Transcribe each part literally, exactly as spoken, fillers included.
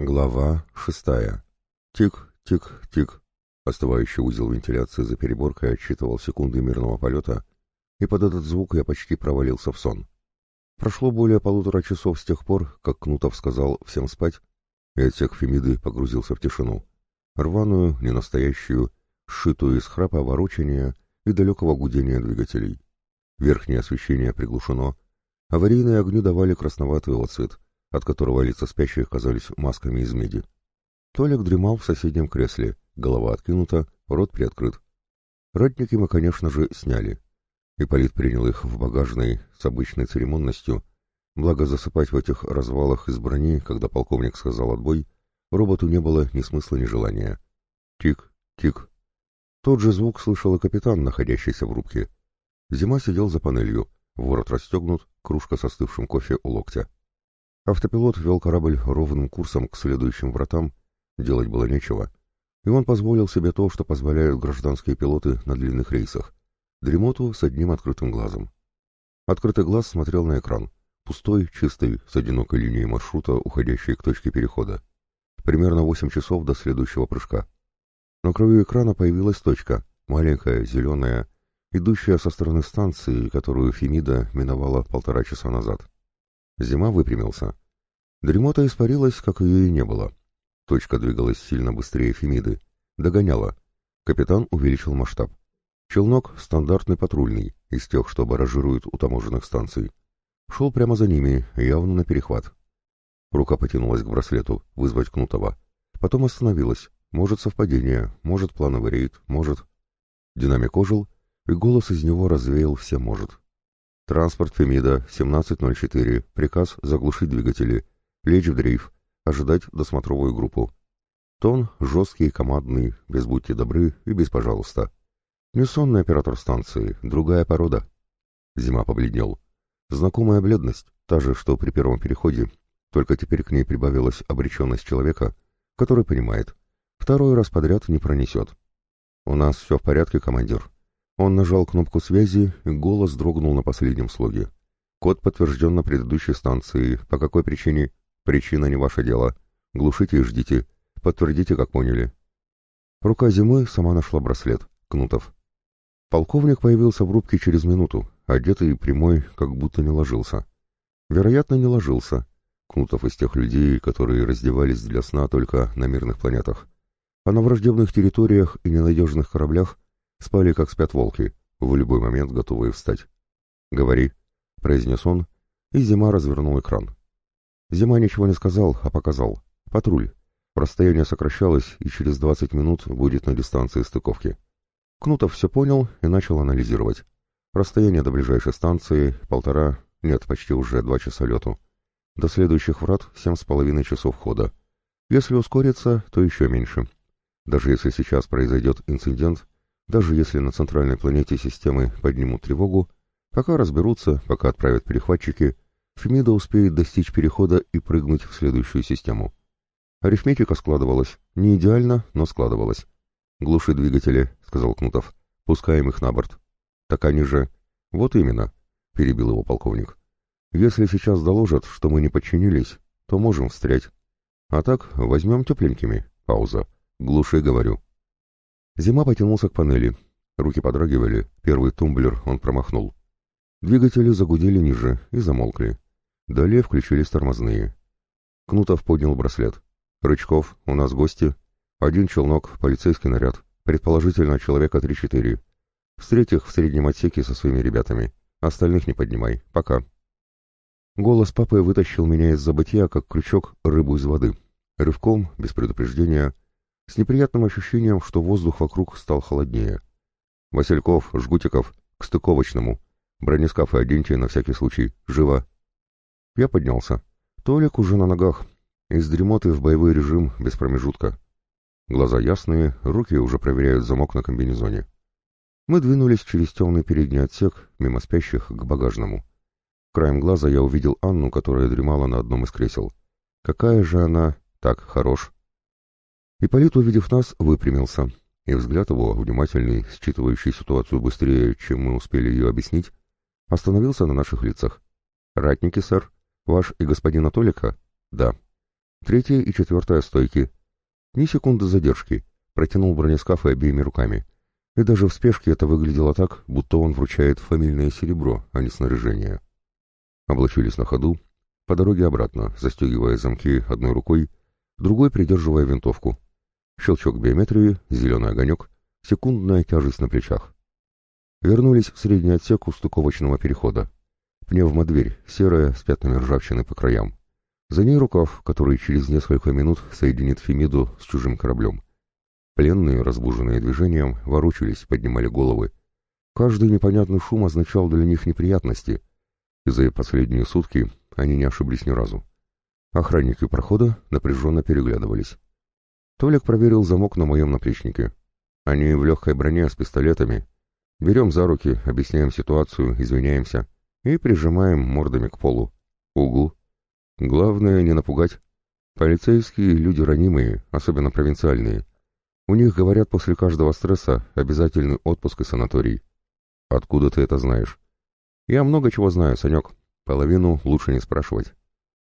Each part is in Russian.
Глава шестая. Тик-тик-тик. Остывающий узел вентиляции за переборкой отсчитывал секунды мирного полета, и под этот звук я почти провалился в сон. Прошло более полутора часов с тех пор, как Кнутов сказал всем спать, и отсек Фемиды погрузился в тишину. Рваную, ненастоящую, сшитую из храпа, ворочания и далекого гудения двигателей. Верхнее освещение приглушено, аварийные огни давали красноватый отцвет, от которого лица спящих казались масками из меди. Толик дремал в соседнем кресле, голова откинута, рот приоткрыт. Ратники мы, конечно же, сняли. Ипполит принял их в багажной с обычной церемонностью, благо засыпать в этих развалах из брони, когда полковник сказал отбой, роботу не было ни смысла, ни желания. Тик, тик. Тот же звук слышал и капитан, находящийся в рубке. Зима сидел за панелью, ворот расстегнут, кружка со остывшим кофе у локтя. Автопилот вел корабль ровным курсом к следующим вратам, делать было нечего, и он позволил себе то, что позволяют гражданские пилоты на длинных рейсах — дремоту с одним открытым глазом. Открытый глаз смотрел на экран, пустой, чистый, с одинокой линией маршрута, уходящей к точке перехода. Примерно восемь часов до следующего прыжка. На краю экрана появилась точка, маленькая, зеленая, идущая со стороны станции, которую Фемида миновала полтора часа назад. Зима выпрямился. Дремота испарилась, как ее и не было. Точка двигалась сильно быстрее Фемиды. Догоняла. Капитан увеличил масштаб. Челнок стандартный патрульный, из тех, что баражируют у таможенных станций. Шел прямо за ними, явно на перехват. Рука потянулась к браслету, вызвать Кнутова. Потом остановилась. Может, совпадение, может, плановый рейд, может... Динамик ожил, и голос из него развеял все «может». Транспорт Фемида, семнадцать ноль четыре, приказ заглушить двигатели, лечь в дрейф, ожидать досмотровую группу. Тон жесткий, командный, без будьте добры и без пожалуйста. Не сонный оператор станции, другая порода. Зима побледнел. Знакомая бледность, та же, что при первом переходе, только теперь к ней прибавилась обреченность человека, который понимает, второй раз подряд не пронесет. «У нас все в порядке, командир». Он нажал кнопку связи, и голос дрогнул на последнем слоге. «Код подтвержден на предыдущей станции. По какой причине?» «Причина не ваше дело. Глушите и ждите. Подтвердите, как поняли». Рука Зимы сама нашла браслет. Кнутов. Полковник появился в рубке через минуту, одетый и прямой, как будто не ложился. Вероятно, не ложился. Кнутов из тех людей, которые раздевались для сна только на мирных планетах. А на враждебных территориях и ненадежных кораблях спали, как спят волки, в любой момент готовые встать. «Говори», — произнес он, и Зима развернул экран. Зима ничего не сказал, а показал. Патруль. Расстояние сокращалось, и через двадцать минут будет на дистанции стыковки. Кнутов все понял и начал анализировать. Расстояние до ближайшей станции — полтора, нет, почти уже два часа лету. До следующих врат — семь с половиной часов хода. Если ускориться, то еще меньше. Даже если сейчас произойдет инцидент, даже если на центральной планете системы поднимут тревогу, пока разберутся, пока отправят перехватчики, Фемида успеет достичь перехода и прыгнуть в следующую систему. Арифметика складывалась. Не идеально, но складывалась. «Глуши двигатели», — сказал Кнутов. «Пускаем их на борт». «Так они же...» «Вот именно», — перебил его полковник. «Если сейчас доложат, что мы не подчинились, то можем встрять. А так, возьмем тепленькими». Пауза. «Глуши, говорю». Зима потянулся к панели. Руки подрагивали, первый тумблер он промахнул. Двигатели загудели ниже и замолкли. Далее включились тормозные. Кнутов поднял браслет. «Рычков, у нас гости. Один челнок, полицейский наряд. Предположительно, человека три-четыре. Встреть их в среднем отсеке со своими ребятами. Остальных не поднимай. Пока». Голос папы вытащил меня из забытья, как крючок рыбу из воды. Рывком, без предупреждения, с неприятным ощущением, что воздух вокруг стал холоднее. «Васильков, Жгутиков, к стыковочному. Бронескафы оденьте на всякий случай. Живо!» Я поднялся. Толик уже на ногах. Из дремоты в боевой режим без промежутка. Глаза ясные, руки уже проверяют замок на комбинезоне. Мы двинулись через темный передний отсек, мимо спящих, к багажному. Краем глаза я увидел Анну, которая дремала на одном из кресел. Какая же она... Так, хорош. Ипполит, увидев нас, выпрямился, и взгляд его, внимательный, считывающий ситуацию быстрее, чем мы успели ее объяснить, остановился на наших лицах. «Ратники, сэр? Ваш и господина Толика?» «Да». Третья и четвертая стойки. Ни секунды задержки. Протянул бронескафы обеими руками. И даже в спешке это выглядело так, будто он вручает фамильное серебро, а не снаряжение. Облачились на ходу, по дороге обратно, застегивая замки одной рукой, другой придерживая винтовку. Щелчок биометрии, зеленый огонек, секундная тяжесть на плечах. Вернулись в средний отсек у стыковочного перехода. Пневмодверь, серая, с пятнами ржавчины по краям. За ней рукав, который через несколько минут соединит Фемиду с чужим кораблем. Пленные, разбуженные движением, ворочались, поднимали головы. Каждый непонятный шум означал для них неприятности, и за последние сутки они не ошиблись ни разу. Охранники прохода напряженно переглядывались. Толик проверил замок на моем наплечнике. Они в легкой броне с пистолетами. Берем за руки, объясняем ситуацию, извиняемся и прижимаем мордами к полу. Угу. Главное не напугать. Полицейские люди ранимые, особенно провинциальные. У них, говорят, после каждого стресса обязательный отпуск и санаторий. Откуда ты это знаешь? Я много чего знаю, Санек. Половину лучше не спрашивать.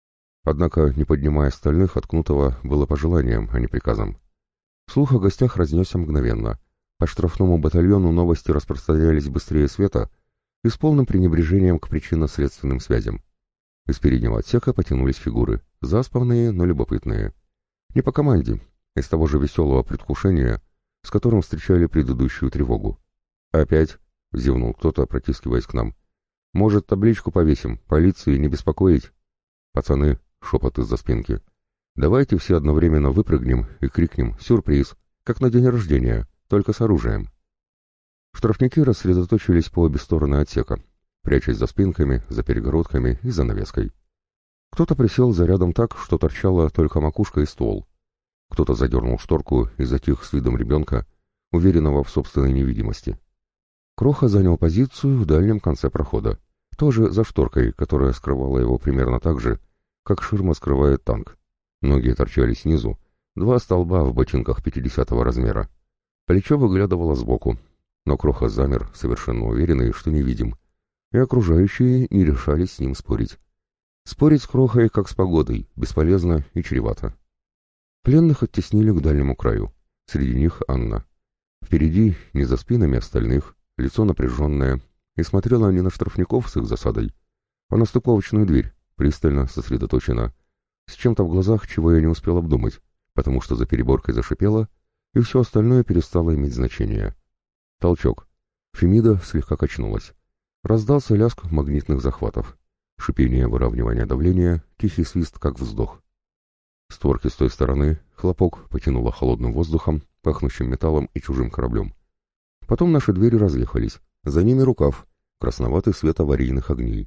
Однако, не поднимая остальных, от Кнутова было пожеланием, а не приказом. Слух о гостях разнесся мгновенно. По штрафному батальону новости распространялись быстрее света и с полным пренебрежением к причинно-следственным связям. Из переднего отсека потянулись фигуры, заспанные, но любопытные. Не по команде, из того же веселого предвкушения, с которым встречали предыдущую тревогу. «Опять?» — зевнул кто-то, протискиваясь к нам. «Может, табличку повесим? Полиции не беспокоить?» «Пацаны», — шепот из-за спинки, — «давайте все одновременно выпрыгнем и крикнем «Сюрприз!», как на день рождения, только с оружием». Штрафники рассредоточились по обе стороны отсека, прячась за спинками, за перегородками и за навеской. Кто-то присел за рядом так, что торчала только макушка и ствол. Кто-то задернул шторку и затих с видом ребенка, уверенного в собственной невидимости. Кроха занял позицию в дальнем конце прохода, тоже за шторкой, которая скрывала его примерно так же, как ширма скрывает танк. Ноги торчали снизу, два столба в ботинках пятидесятого размера. Плечо выглядывало сбоку, но Кроха замер, совершенно уверенный, что невидим, и окружающие не решались с ним спорить. Спорить с Крохой, как с погодой, бесполезно и чревато. Пленных оттеснили к дальнему краю. Среди них Анна. Впереди, не за спинами остальных, лицо напряженное, и смотрела не на штрафников с их засадой, а на стыковочную дверь, пристально сосредоточена, с чем-то в глазах, чего я не успел обдумать, потому что за переборкой зашипела, и все остальное перестало иметь значение. Толчок. Фемида слегка качнулась. Раздался лязг магнитных захватов. Шипение выравнивания давления, тихий свист, как вздох. Створки с той стороны, хлопок потянуло холодным воздухом, пахнущим металлом и чужим кораблем. Потом наши двери разъехались, за ними рукав, красноватый свет аварийных огней.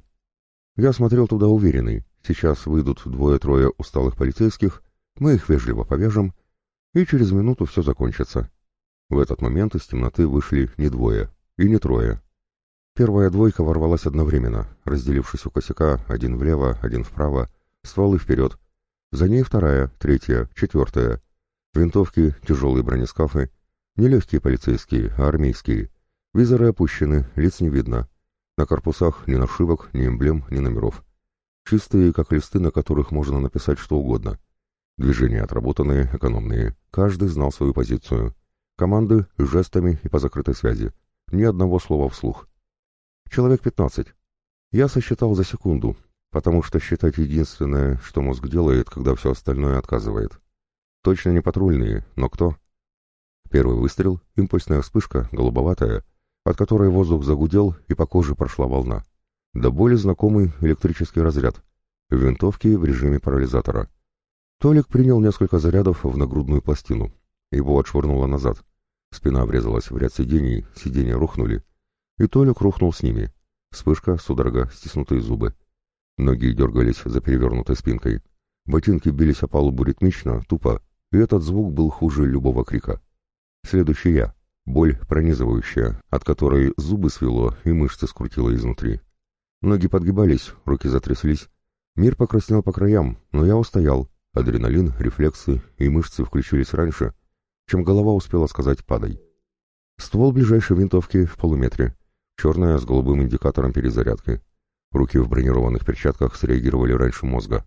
Я смотрел туда уверенный, сейчас выйдут двое-трое усталых полицейских, мы их вежливо повяжем, и через минуту все закончится. В этот момент из темноты вышли не двое и не трое. Первая двойка ворвалась одновременно, разделившись у косяка, один влево, один вправо, стволы вперед. За ней вторая, третья, четвертая. Винтовки, тяжелые бронескафы. Не легкие полицейские, а армейские. Визоры опущены, лиц не видно. На корпусах ни нашивок, ни эмблем, ни номеров. Чистые, как листы, на которых можно написать что угодно. Движения отработанные, экономные. Каждый знал свою позицию. Команды жестами и по закрытой связи. Ни одного слова вслух. Человек пятнадцать. Я сосчитал за секунду, потому что считать единственное, что мозг делает, когда все остальное отказывает. Точно не патрульные, но кто? Первый выстрел, импульсная вспышка, голубоватая, от которой воздух загудел и по коже прошла волна. До боли знакомый электрический разряд. В винтовке в режиме парализатора. Толик принял несколько зарядов в нагрудную пластину. Его отшвырнуло назад. Спина врезалась в ряд сидений, сиденья рухнули. И Толик рухнул с ними. Вспышка, судорога, стиснутые зубы. Ноги дергались за перевернутой спинкой. Ботинки бились о палубу ритмично, тупо, и этот звук был хуже любого крика. Следующий я. Боль пронизывающая, от которой зубы свело и мышцы скрутило изнутри. Ноги подгибались, руки затряслись. Мир покраснел по краям, но я устоял. Адреналин, рефлексы и мышцы включились раньше, чем голова успела сказать «падай». Ствол ближайшей винтовки в полуметре. Черная с голубым индикатором перезарядки. Руки в бронированных перчатках среагировали раньше мозга.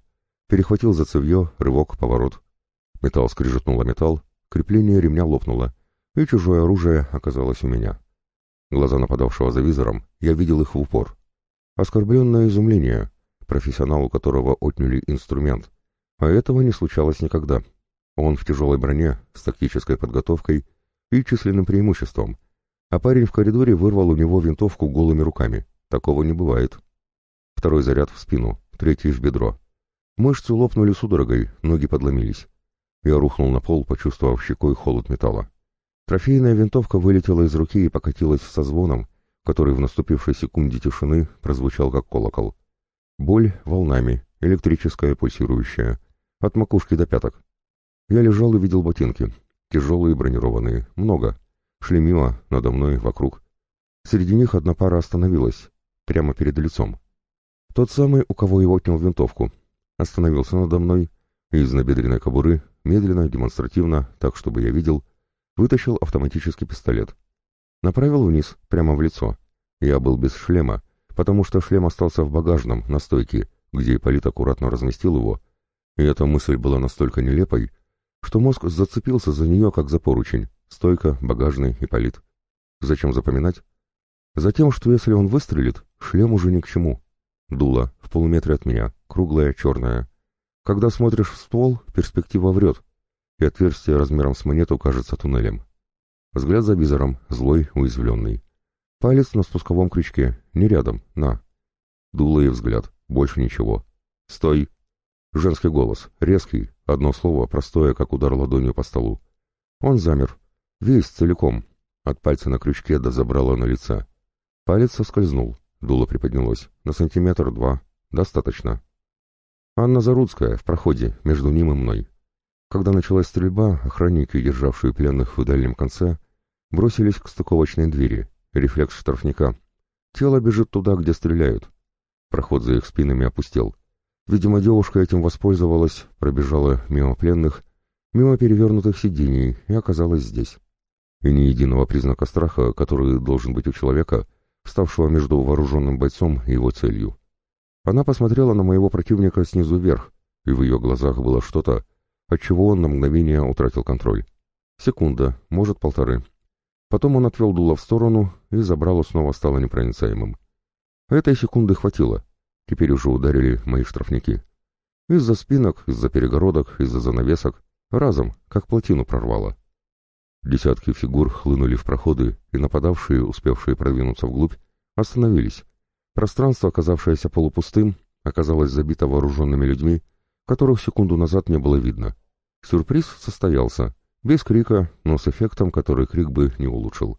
Перехватил за цевье, рывок, поворот. Металл скрижетнуло металл, крепление ремня лопнуло, и чужое оружие оказалось у меня. Глаза нападавшего за визором, я видел их в упор. Оскорбленное изумление, профессионал, у которого отняли инструмент. А этого не случалось никогда. Он в тяжелой броне, с тактической подготовкой и численным преимуществом. А парень в коридоре вырвал у него винтовку голыми руками. Такого не бывает. Второй заряд в спину, третий в бедро. Мышцы лопнули судорогой, ноги подломились. Я рухнул на пол, почувствовав щекой холод металла. Трофейная винтовка вылетела из руки и покатилась со звоном, который в наступившей секунде тишины прозвучал как колокол. Боль волнами, электрическая, пульсирующая, от макушки до пяток. Я лежал и видел ботинки, тяжелые бронированные, много, шли мимо, надо мной, вокруг. Среди них одна пара остановилась, прямо перед лицом. Тот самый, у кого я отнял винтовку, остановился надо мной и из набедренной кобуры, медленно, демонстративно, так, чтобы я видел, вытащил автоматический пистолет. Направил вниз, прямо в лицо. Я был без шлема, потому что шлем остался в багажном, на стойке, где Ипполит аккуратно разместил его, и эта мысль была настолько нелепой, что мозг зацепился за нее, как за поручень. Стойка, багажный, Ипполит. Зачем запоминать? Затем, что если он выстрелит, шлем уже ни к чему. Дуло, в полуметре от меня, круглое, черное. Когда смотришь в ствол, перспектива врет, и отверстие размером с монету кажется туннелем. Взгляд за визором, злой, уязвленный. Палец на спусковом крючке, не рядом, на. Дуло и взгляд, больше ничего. «Стой!» Женский голос, резкий, одно слово, простое, как удар ладонью по столу. Он замер, весь, целиком, от пальца на крючке до забрала на лице. Палец соскользнул, дуло приподнялось, на сантиметр-два, достаточно. Анна Заруцкая, в проходе, между ним и мной. Когда началась стрельба, охранники, державшие пленных в дальнем конце, бросились к стыковочной двери, рефлекс штрафника. Тело бежит туда, где стреляют. Проход за их спинами опустел. Видимо, девушка этим воспользовалась, пробежала мимо пленных, мимо перевернутых сидений и оказалась здесь. И ни единого признака страха, который должен быть у человека, вставшего между вооруженным бойцом и его целью. Она посмотрела на моего противника снизу вверх, и в ее глазах было что-то, отчего он на мгновение утратил контроль. Секунда, может, полторы. Потом он отвел дуло в сторону, и забрало снова стало непроницаемым. Этой секунды хватило. Теперь уже ударили мои штрафники. Из-за спинок, из-за перегородок, из-за занавесок. Разом, как плотину прорвало. Десятки фигур хлынули в проходы, и нападавшие, успевшие продвинуться вглубь, остановились. Пространство, оказавшееся полупустым, оказалось забито вооруженными людьми, которых секунду назад не было видно. Сюрприз состоялся. Без крика, но с эффектом, который крик бы не улучшил.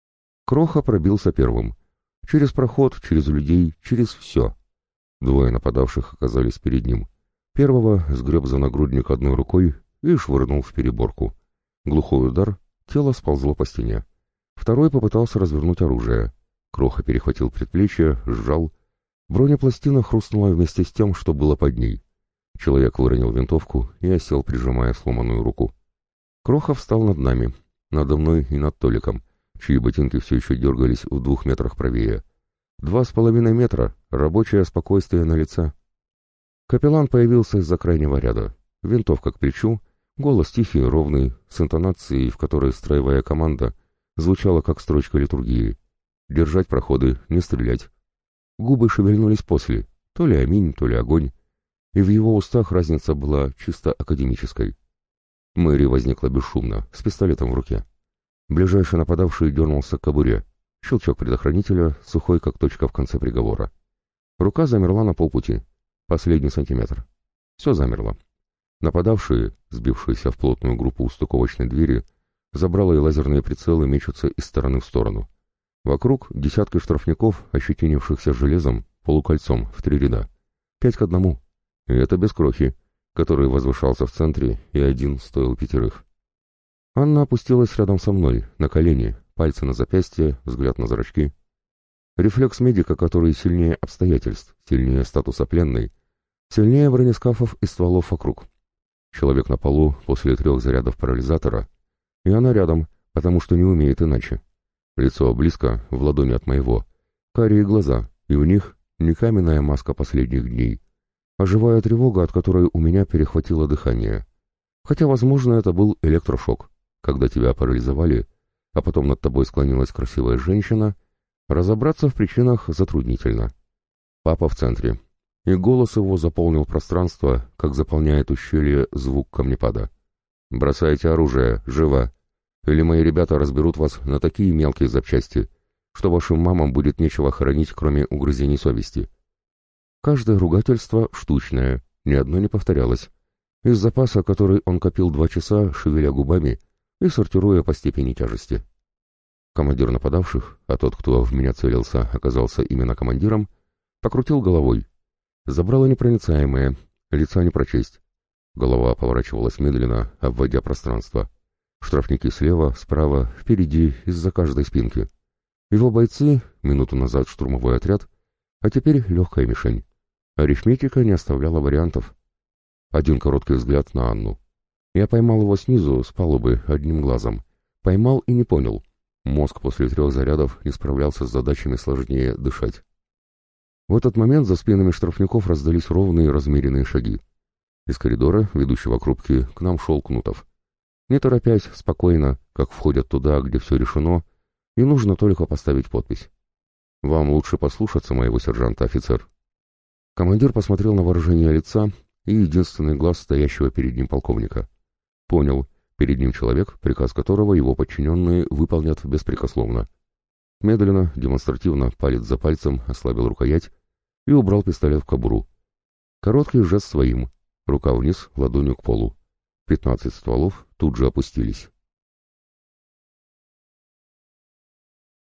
Кроха пробился первым. Через проход, через людей, через все. Двое нападавших оказались перед ним. Первого сгреб за нагрудник одной рукой и швырнул в переборку. Глухой удар, тело сползло по стене. Второй попытался развернуть оружие. Кроха перехватил предплечье, сжал. Бронепластина хрустнула вместе с тем, что было под ней. Человек выронил винтовку и осел, прижимая сломанную руку. Кроха встал над нами, надо мной и над Толиком, чьи ботинки все еще дергались в двух метрах правее. Два с половиной метра, рабочее спокойствие на лице. Капеллан появился из-за крайнего ряда. Винтовка к плечу, голос тихий, ровный, с интонацией, в которой строевая команда звучала как строчка литургии. Держать проходы, не стрелять. Губы шевельнулись после, то ли аминь, то ли огонь, и в его устах разница была чисто академической. Мэри возникла бесшумно, с пистолетом в руке. Ближайший нападавший дернулся к кобуре. Щелчок предохранителя, сухой, как точка в конце приговора. Рука замерла на полпути. Последний сантиметр. Все замерло. Нападавшие, сбившиеся в плотную группу у стыковочной двери, забрало и лазерные прицелы мечутся из стороны в сторону. Вокруг десятки штрафников, ощетинившихся железом, полукольцом, в три ряда. Пять к одному. И это без крохи, который возвышался в центре, и один стоил пятерых. Анна опустилась рядом со мной, на колени, пальцы на запястье, взгляд на зрачки. Рефлекс медика, который сильнее обстоятельств, сильнее статуса пленной, сильнее бронескафов и стволов вокруг. Человек на полу после трех зарядов парализатора, и она рядом, потому что не умеет иначе. Лицо близко, в ладони от моего, карие глаза, и в них не каменная маска последних дней, а живая тревога, от которой у меня перехватило дыхание. Хотя, возможно, это был электрошок. Когда тебя парализовали, а потом над тобой склонилась красивая женщина, разобраться в причинах затруднительно. Папа в центре, и голос его заполнил пространство, как заполняет ущелье звук камнепада. «Бросайте оружие, живо! Или мои ребята разберут вас на такие мелкие запчасти, что вашим мамам будет нечего хоронить, кроме угрызений совести». Каждое ругательство штучное, ни одно не повторялось. Из запаса, который он копил два часа, шевеля губами и сортируя по степени тяжести. Командир нападавших, а тот, кто в меня целился, оказался именно командиром, покрутил головой. Забрало непроницаемое, лица не прочесть. Голова поворачивалась медленно, обводя пространство. Штрафники слева, справа, впереди, из-за каждой спинки. Его бойцы, минуту назад штурмовой отряд, а теперь легкая мишень. Арифметика не оставляла вариантов. Один короткий взгляд на Анну. Я поймал его снизу, с палубы, одним глазом. Поймал и не понял. Мозг после трех зарядов не справлялся с задачами сложнее дышать. В этот момент за спинами штрафников раздались ровные размеренные шаги. Из коридора, ведущего к рубке, к нам шел Кнутов. Не торопясь, спокойно, как входят туда, где все решено, и нужно только поставить подпись. «Вам лучше послушаться моего сержанта, офицер». Командир посмотрел на выражение лица и единственный глаз стоящего перед ним полковника. Понял, перед ним человек, приказ которого его подчиненные выполнят беспрекословно. Медленно, демонстративно, палец за пальцем ослабил рукоять и убрал пистолет в кобуру. Короткий жест своим, рука вниз, ладонью к полу. Пятнадцать стволов тут же опустились.